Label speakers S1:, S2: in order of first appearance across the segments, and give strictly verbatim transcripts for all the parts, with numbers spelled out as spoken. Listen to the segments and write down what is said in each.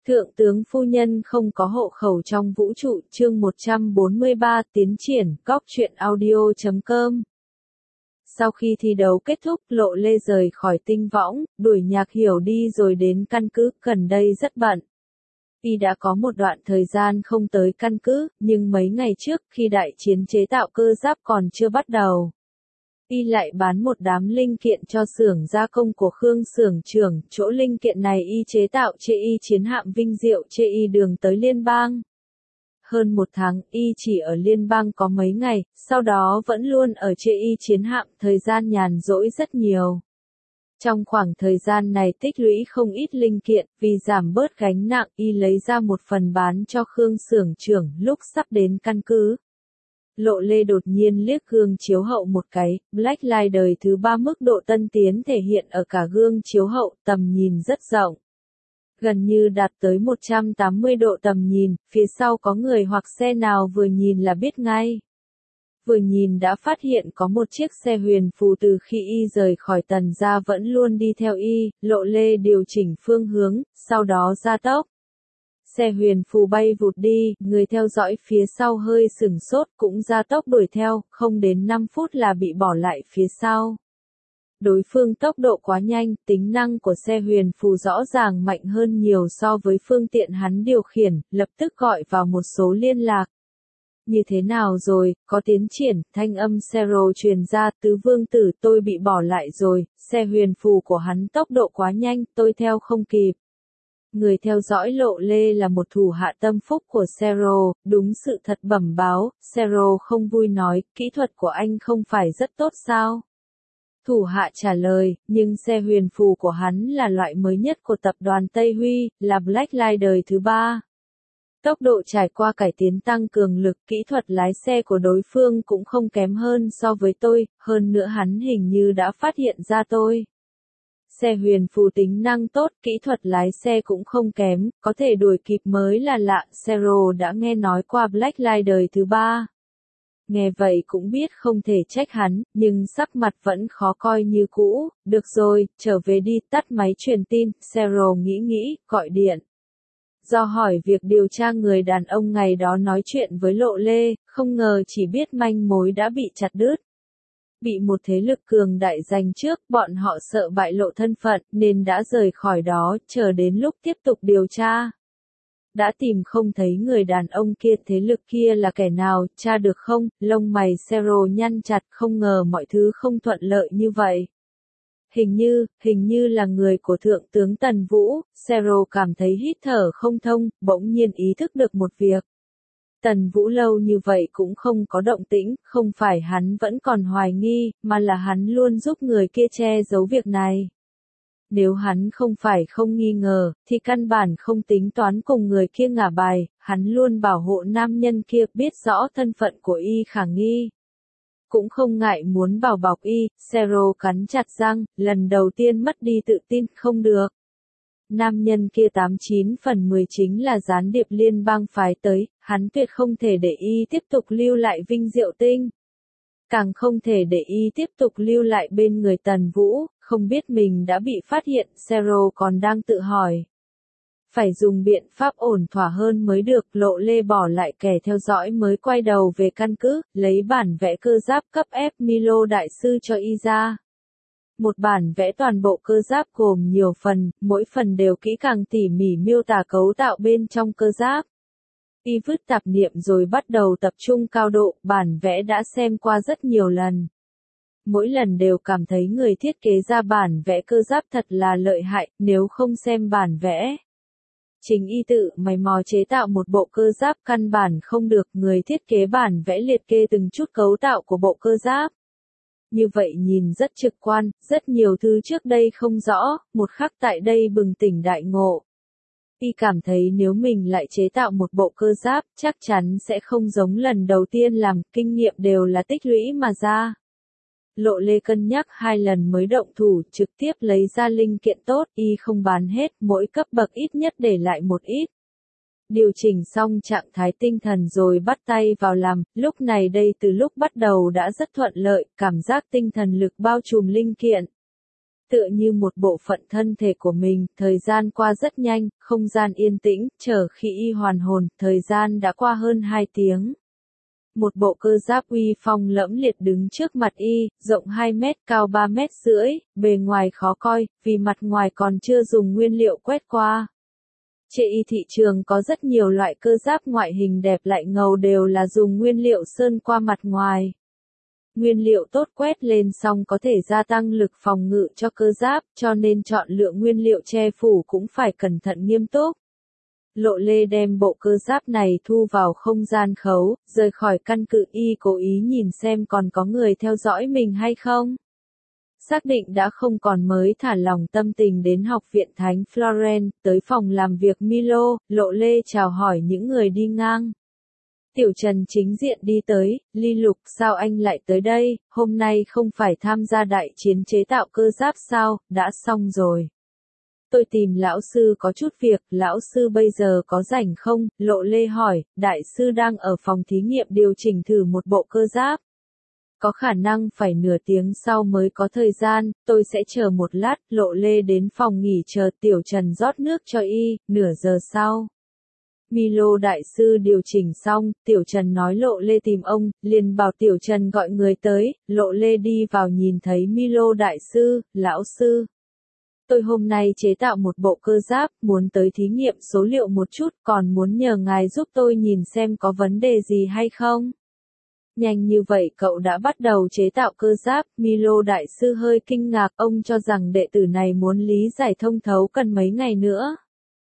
S1: Thượng tướng phu nhân không có hộ khẩu trong vũ trụ, chương một trăm bốn mươi ba, tiến triển, góc truyện audio chấm com. Sau khi thi đấu kết thúc, Lộ Lê rời khỏi Tinh Võng, đuổi Nhạc Hiểu đi rồi đến căn cứ, gần đây rất bận. Y đã có một đoạn thời gian không tới căn cứ, nhưng mấy ngày trước, khi đại chiến chế tạo cơ giáp còn chưa bắt đầu, Y lại bán một đám linh kiện cho xưởng gia công của Khương xưởng trưởng, chỗ linh kiện này Y chế tạo chê Y chiến hạm Vinh Diệu chê Y đường tới Liên bang. Hơn một tháng, Y chỉ ở Liên bang có mấy ngày, sau đó vẫn luôn ở chê Y chiến hạm, thời gian nhàn rỗi rất nhiều. Trong khoảng thời gian này tích lũy không ít linh kiện, vì giảm bớt gánh nặng, Y lấy ra một phần bán cho Khương xưởng trưởng lúc sắp đến căn cứ. Lộ Lê đột nhiên liếc gương chiếu hậu một cái, Black Light đời thứ ba mức độ tân tiến thể hiện ở cả gương chiếu hậu, tầm nhìn rất rộng. Gần như đạt tới một trăm tám mươi độ tầm nhìn, phía sau có người hoặc xe nào vừa nhìn là biết ngay. Vừa nhìn đã phát hiện có một chiếc xe huyền phù từ khi Y rời khỏi Tần gia vẫn luôn đi theo Y, Lộ Lê điều chỉnh phương hướng, sau đó gia tốc. Xe huyền phù bay vụt đi, người theo dõi phía sau hơi sửng sốt cũng gia tốc đuổi theo, không đến năm phút là bị bỏ lại phía sau. Đối phương tốc độ quá nhanh, tính năng của xe huyền phù rõ ràng mạnh hơn nhiều so với phương tiện hắn điều khiển, lập tức gọi vào một số liên lạc. Như thế nào rồi, có tiến triển, thanh âm Zero truyền ra, tứ vương tử tôi bị bỏ lại rồi, xe huyền phù của hắn tốc độ quá nhanh, tôi theo không kịp. Người theo dõi Lộ Lê là một thủ hạ tâm phúc của Zero, đúng sự thật bẩm báo, Zero không vui nói, kỹ thuật của anh không phải rất tốt sao? Thủ hạ trả lời, nhưng xe huyền phù của hắn là loại mới nhất của tập đoàn Tây Huy, là Black Light đời thứ ba. Tốc độ trải qua cải tiến tăng cường lực, kỹ thuật lái xe của đối phương cũng không kém hơn so với tôi, hơn nữa hắn hình như đã phát hiện ra tôi. Xe huyền phù tính năng tốt, kỹ thuật lái xe cũng không kém, có thể đuổi kịp mới là lạ, Zero đã nghe nói qua Black Light đời thứ ba. Nghe vậy cũng biết không thể trách hắn, nhưng sắc mặt vẫn khó coi như cũ, được rồi, trở về đi, tắt máy truyền tin, Zero nghĩ nghĩ, gọi điện. Do hỏi việc điều tra người đàn ông ngày đó nói chuyện với Lộ Lê, không ngờ chỉ biết manh mối đã bị chặt đứt. Bị một thế lực cường đại giành trước, bọn họ sợ bại lộ thân phận, nên đã rời khỏi đó, chờ đến lúc tiếp tục điều tra. Đã tìm không thấy người đàn ông kia, thế lực kia là kẻ nào, tra được không, lông mày Zero nhăn chặt, không ngờ mọi thứ không thuận lợi như vậy. Hình như, hình như là người của Thượng tướng Tần Vũ, Zero cảm thấy hít thở không thông, bỗng nhiên ý thức được một việc. Tần Vũ lâu như vậy cũng không có động tĩnh, không phải hắn vẫn còn hoài nghi, mà là hắn luôn giúp người kia che giấu việc này. Nếu hắn không phải không nghi ngờ, thì căn bản không tính toán cùng người kia ngả bài, hắn luôn bảo hộ nam nhân kia, biết rõ thân phận của Y khả nghi. Cũng không ngại muốn bảo bọc Y, Zero cắn chặt răng, lần đầu tiên mất đi tự tin, không được. Nam nhân kia tám chín phần mười chính là gián điệp liên bang phái tới, hắn tuyệt không thể để Y tiếp tục lưu lại Vinh Diệu Tinh. Càng không thể để Y tiếp tục lưu lại bên người Tần Vũ, không biết mình đã bị phát hiện, Zero còn đang tự hỏi. Phải dùng biện pháp ổn thỏa hơn mới được, Lộ Lê bỏ lại kẻ theo dõi mới quay đầu về căn cứ, lấy bản vẽ cơ giáp cấp F Milo đại sư cho Y ra. Một bản vẽ toàn bộ cơ giáp gồm nhiều phần, mỗi phần đều kỹ càng tỉ mỉ miêu tả cấu tạo bên trong cơ giáp. Y vứt tạp niệm rồi bắt đầu tập trung cao độ, bản vẽ đã xem qua rất nhiều lần. Mỗi lần đều cảm thấy người thiết kế ra bản vẽ cơ giáp thật là lợi hại, nếu không xem bản vẽ. Chính Y tự mày mò chế tạo một bộ cơ giáp căn bản không được, người thiết kế bản vẽ liệt kê từng chút cấu tạo của bộ cơ giáp. Như vậy nhìn rất trực quan, rất nhiều thứ trước đây không rõ, một khắc tại đây bừng tỉnh đại ngộ. Y cảm thấy nếu mình lại chế tạo một bộ cơ giáp, chắc chắn sẽ không giống lần đầu tiên làm, kinh nghiệm đều là tích lũy mà ra. Lộ Lê cân nhắc hai lần mới động thủ, trực tiếp lấy ra linh kiện tốt, Y không bán hết, mỗi cấp bậc ít nhất để lại một ít. Điều chỉnh xong trạng thái tinh thần rồi bắt tay vào làm, lúc này đây từ lúc bắt đầu đã rất thuận lợi, cảm giác tinh thần lực bao trùm linh kiện. Tựa như một bộ phận thân thể của mình, thời gian qua rất nhanh, không gian yên tĩnh, chờ khi y hoàn hồn, thời gian đã qua hơn hai tiếng. Một bộ cơ giáp uy phong lẫm liệt đứng trước mặt y, rộng hai mét, cao ba mét rưỡi, bề ngoài khó coi, vì mặt ngoài còn chưa dùng nguyên liệu quét qua. Trên y thị trường có rất nhiều loại cơ giáp ngoại hình đẹp lại ngầu đều là dùng nguyên liệu sơn qua mặt ngoài. Nguyên liệu tốt quét lên xong có thể gia tăng lực phòng ngự cho cơ giáp, cho nên chọn lựa nguyên liệu che phủ cũng phải cẩn thận nghiêm túc. Lộ Lê đem bộ cơ giáp này thu vào không gian khấu, rời khỏi căn cứ y cố ý nhìn xem còn có người theo dõi mình hay không. Xác định đã không còn mới thả lòng tâm tình đến học viện Thánh Florence, tới phòng làm việc Milo, Lộ Lê chào hỏi những người đi ngang. Tiểu Trần chính diện đi tới, Ly Lục sao anh lại tới đây, hôm nay không phải tham gia đại chiến chế tạo cơ giáp sao, đã xong rồi. Tôi tìm lão sư có chút việc, lão sư bây giờ có rảnh không? Lộ Lê hỏi, đại sư đang ở phòng thí nghiệm điều chỉnh thử một bộ cơ giáp. Có khả năng phải nửa tiếng sau mới có thời gian, tôi sẽ chờ một lát. Lộ Lê đến phòng nghỉ chờ Tiểu Trần rót nước cho y, nửa giờ sau. Milo đại sư điều chỉnh xong, Tiểu Trần nói Lộ Lê tìm ông, liền bảo Tiểu Trần gọi người tới, Lộ Lê đi vào nhìn thấy Milo đại sư, lão sư. Tôi hôm nay chế tạo một bộ cơ giáp, muốn tới thí nghiệm số liệu một chút, còn muốn nhờ ngài giúp tôi nhìn xem có vấn đề gì hay không. Nhanh như vậy cậu đã bắt đầu chế tạo cơ giáp, Milo đại sư hơi kinh ngạc, ông cho rằng đệ tử này muốn lý giải thông thấu cần mấy ngày nữa.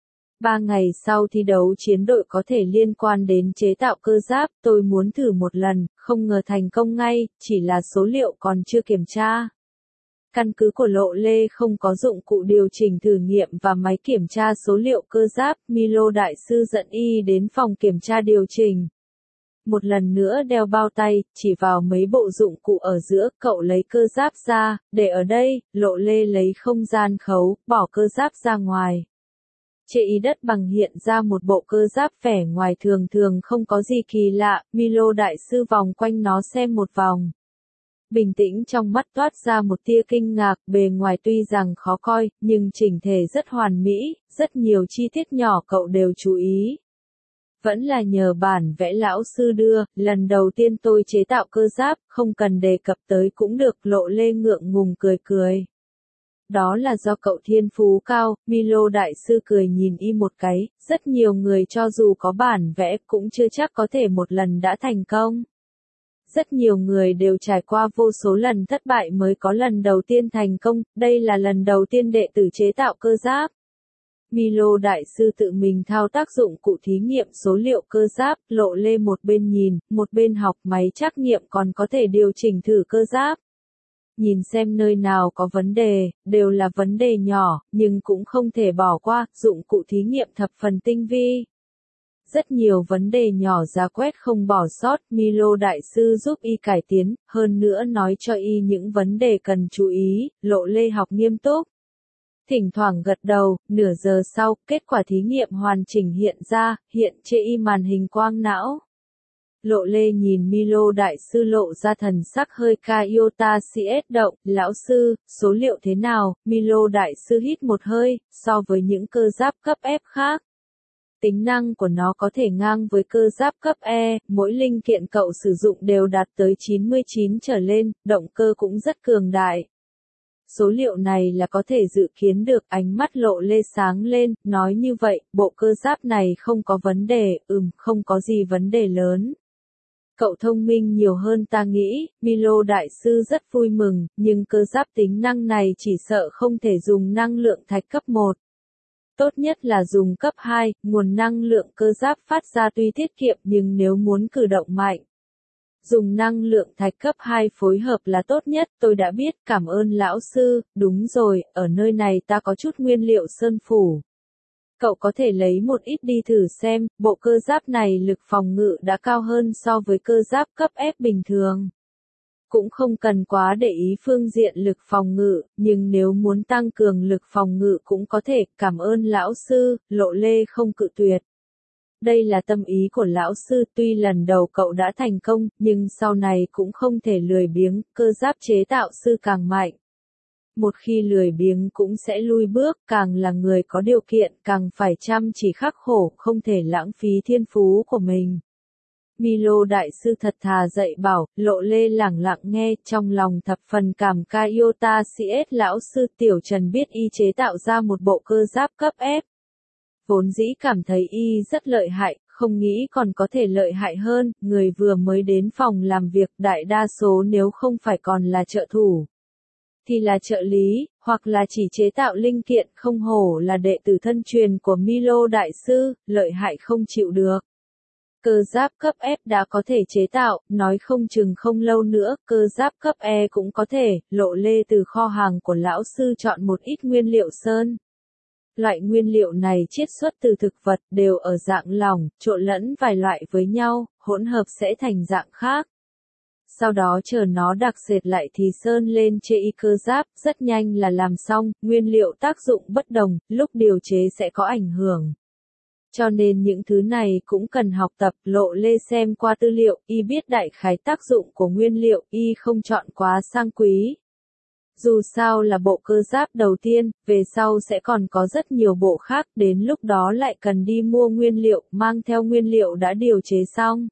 S1: Ba ngày sau thi đấu chiến đội có thể liên quan đến chế tạo cơ giáp, tôi muốn thử một lần, không ngờ thành công ngay, chỉ là số liệu còn chưa kiểm tra. Căn cứ của Lộ Lê không có dụng cụ điều chỉnh thử nghiệm và máy kiểm tra số liệu cơ giáp, Milo đại sư dẫn y đến phòng kiểm tra điều chỉnh. Một lần nữa đeo bao tay, chỉ vào mấy bộ dụng cụ ở giữa, cậu lấy cơ giáp ra, để ở đây, Lộ Lê lấy không gian khấu, bỏ cơ giáp ra ngoài. Trên y đất bằng hiện ra một bộ cơ giáp vẻ ngoài thường thường không có gì kỳ lạ, Milo đại sư vòng quanh nó xem một vòng. Bình tĩnh trong mắt toát ra một tia kinh ngạc, bề ngoài tuy rằng khó coi, nhưng chỉnh thể rất hoàn mỹ, rất nhiều chi tiết nhỏ cậu đều chú ý. Vẫn là nhờ bản vẽ lão sư đưa, lần đầu tiên tôi chế tạo cơ giáp, không cần đề cập tới cũng được, Lộ Lê ngượng ngùng cười cười. Đó là do cậu thiên phú cao, Milo đại sư cười nhìn y một cái, rất nhiều người cho dù có bản vẽ cũng chưa chắc có thể một lần đã thành công. Rất nhiều người đều trải qua vô số lần thất bại mới có lần đầu tiên thành công, đây là lần đầu tiên đệ tử chế tạo cơ giáp. Milo đại sư tự mình thao tác dụng cụ thí nghiệm số liệu cơ giáp, Lộ Lê một bên nhìn, một bên học máy trắc nghiệm còn có thể điều chỉnh thử cơ giáp. Nhìn xem nơi nào có vấn đề, đều là vấn đề nhỏ, nhưng cũng không thể bỏ qua, dụng cụ thí nghiệm thập phần tinh vi. Rất nhiều vấn đề nhỏ ra quét không bỏ sót, Milo đại sư giúp y cải tiến, hơn nữa nói cho y những vấn đề cần chú ý, Lộ Lê học nghiêm túc. Thỉnh thoảng gật đầu, nửa giờ sau, kết quả thí nghiệm hoàn chỉnh hiện ra, hiện trên y màn hình quang não. Lộ Lê nhìn Milo đại sư lộ ra thần sắc hơi Kaiota cs động, lão sư, số liệu thế nào, Milo đại sư hít một hơi, so với những cơ giáp cấp F khác. Tính năng của nó có thể ngang với cơ giáp cấp E, mỗi linh kiện cậu sử dụng đều đạt tới chín mươi chín trở lên, động cơ cũng rất cường đại. Số liệu này là có thể dự kiến được, ánh mắt Lộ Lê sáng lên, nói như vậy, bộ cơ giáp này không có vấn đề, ừm, không có gì vấn đề lớn. Cậu thông minh nhiều hơn ta nghĩ, Milo đại sư rất vui mừng, nhưng cơ giáp tính năng này chỉ sợ không thể dùng năng lượng thạch cấp một. Tốt nhất là dùng cấp hai, nguồn năng lượng cơ giáp phát ra tuy tiết kiệm nhưng nếu muốn cử động mạnh. Dùng năng lượng thạch cấp hai phối hợp là tốt nhất, tôi đã biết, cảm ơn lão sư, đúng rồi, ở nơi này ta có chút nguyên liệu sơn phủ. Cậu có thể lấy một ít đi thử xem, bộ cơ giáp này lực phòng ngự đã cao hơn so với cơ giáp cấp F bình thường. Cũng không cần quá để ý phương diện lực phòng ngự, nhưng nếu muốn tăng cường lực phòng ngự cũng có thể, cảm ơn lão sư, Lộ Lê không cự tuyệt. Đây là tâm ý của lão sư, tuy lần đầu cậu đã thành công, nhưng sau này cũng không thể lười biếng, cơ giáp chế tạo sư càng mạnh. một khi lười biếng cũng sẽ lui bước, càng là người có điều kiện càng phải chăm chỉ khắc khổ, không thể lãng phí thiên phú của mình. Milo đại sư thật thà dạy bảo, Lộ Lê lẳng lặng nghe, trong lòng thập phần cảm ca Iota xê ét lão sư Tiểu Trần biết y chế tạo ra một bộ cơ giáp cấp F. Vốn dĩ cảm thấy y rất lợi hại, không nghĩ còn có thể lợi hại hơn, người vừa mới đến phòng làm việc đại đa số nếu không phải còn là trợ thủ, thì là trợ lý, hoặc là chỉ chế tạo linh kiện, không hổ là đệ tử thân truyền của Milo đại sư, lợi hại không chịu được. Cơ giáp cấp F đã có thể chế tạo, nói không chừng không lâu nữa, cơ giáp cấp E cũng có thể. Lộ Lê từ kho hàng của lão sư chọn một ít nguyên liệu sơn. Loại nguyên liệu này chiết xuất từ thực vật, đều ở dạng lỏng, trộn lẫn vài loại với nhau, hỗn hợp sẽ thành dạng khác. Sau đó chờ nó đặc sệt lại thì sơn lên trên y cơ giáp, rất nhanh là làm xong, nguyên liệu tác dụng bất đồng, lúc điều chế sẽ có ảnh hưởng. Cho nên những thứ này cũng cần học tập. Lộ Lê xem qua tư liệu, y biết đại khái tác dụng của nguyên liệu, y không chọn quá sang quý. Dù sao là bộ cơ giáp đầu tiên, về sau sẽ còn có rất nhiều bộ khác, đến lúc đó lại cần đi mua nguyên liệu, mang theo nguyên liệu đã điều chế xong.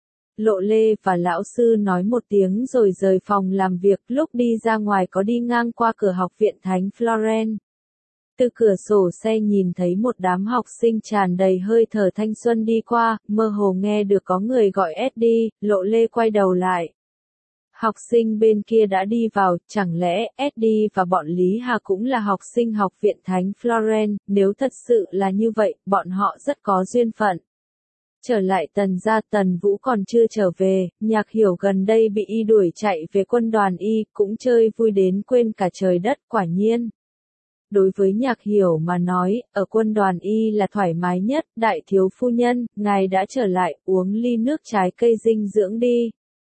S1: Lộ Lê và lão sư nói một tiếng rồi rời phòng làm việc, lúc đi ra ngoài có đi ngang qua cửa học viện Thánh Florence. Từ cửa sổ xe nhìn thấy một đám học sinh tràn đầy hơi thở thanh xuân đi qua, mơ hồ nghe được có người gọi Eddie, Lộ Lê quay đầu lại. Học sinh bên kia đã đi vào, chẳng lẽ Eddie và bọn Lý Hà cũng là học sinh học viện Thánh Florence, nếu thật sự là như vậy, bọn họ rất có duyên phận. Trở lại Tần gia, Tần Vũ còn chưa trở về, Nhạc Hiểu gần đây bị y đuổi chạy về quân đoàn y, cũng chơi vui đến quên cả trời đất, quả nhiên. Đối với Nhạc Hiểu mà nói, ở quân đoàn y là thoải mái nhất, đại thiếu phu nhân, ngài đã trở lại, uống ly nước trái cây dinh dưỡng đi.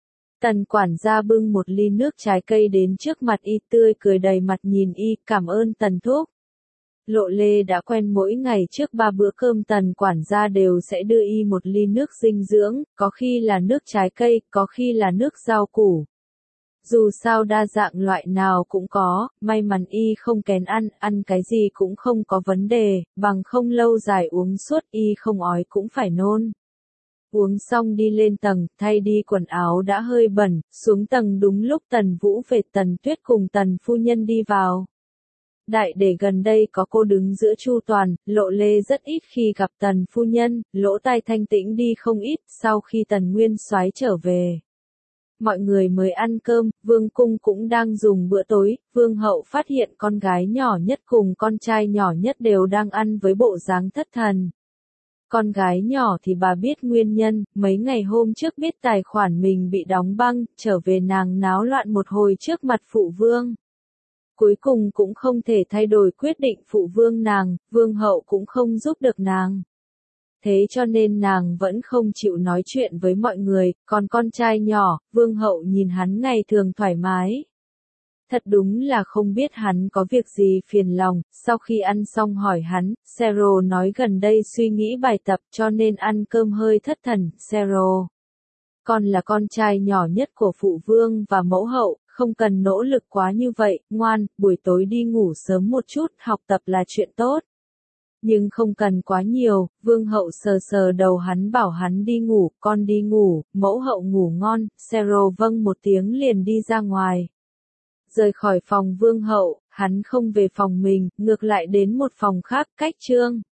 S1: Tần quản gia bưng một ly nước trái cây đến trước mặt y, tươi cười đầy mặt nhìn y, cảm ơn Tần thúc. Lộ Lê đã quen mỗi ngày trước ba bữa cơm Tần quản gia đều sẽ đưa y một ly nước dinh dưỡng, có khi là nước trái cây, có khi là nước rau củ. Dù sao đa dạng loại nào cũng có, may mắn y không kén ăn, ăn cái gì cũng không có vấn đề, bằng không lâu dài uống suốt y không ói cũng phải nôn. Uống xong đi lên tầng, thay đi quần áo đã hơi bẩn, xuống tầng đúng lúc Tần Vũ về, Tần Tuyết cùng Tần phu nhân đi vào. Đại để gần đây có cô đứng giữa chu toàn, Lộ Lê rất ít khi gặp Tần phu nhân, lỗ tai thanh tĩnh đi không ít, sau khi Tần Nguyên Soái trở về. Mọi người mới ăn cơm, Vương Cung cũng đang dùng bữa tối, Vương Hậu phát hiện con gái nhỏ nhất cùng con trai nhỏ nhất đều đang ăn với bộ dáng thất thần. Con gái nhỏ thì bà biết nguyên nhân, mấy ngày hôm trước biết tài khoản mình bị đóng băng, trở về nàng náo loạn một hồi trước mặt phụ vương. Cuối cùng cũng không thể thay đổi quyết định phụ vương nàng, Vương Hậu cũng không giúp được nàng. Thế cho nên nàng vẫn không chịu nói chuyện với mọi người, còn con trai nhỏ, Vương Hậu nhìn hắn ngày thường thoải mái. Thật đúng là không biết hắn có việc gì phiền lòng, sau khi ăn xong hỏi hắn, Sero nói gần đây suy nghĩ bài tập cho nên ăn cơm hơi thất thần, Sero. Con là con trai nhỏ nhất của phụ vương và mẫu hậu, không cần nỗ lực quá như vậy, ngoan, buổi tối đi ngủ sớm một chút, học tập là chuyện tốt. Nhưng không cần quá nhiều, Vương Hậu sờ sờ đầu hắn bảo hắn đi ngủ, con đi ngủ, mẫu hậu ngủ ngon, Sero vâng một tiếng liền đi ra ngoài. Rời khỏi phòng Vương Hậu, hắn không về phòng mình, ngược lại đến một phòng khác, cách Trương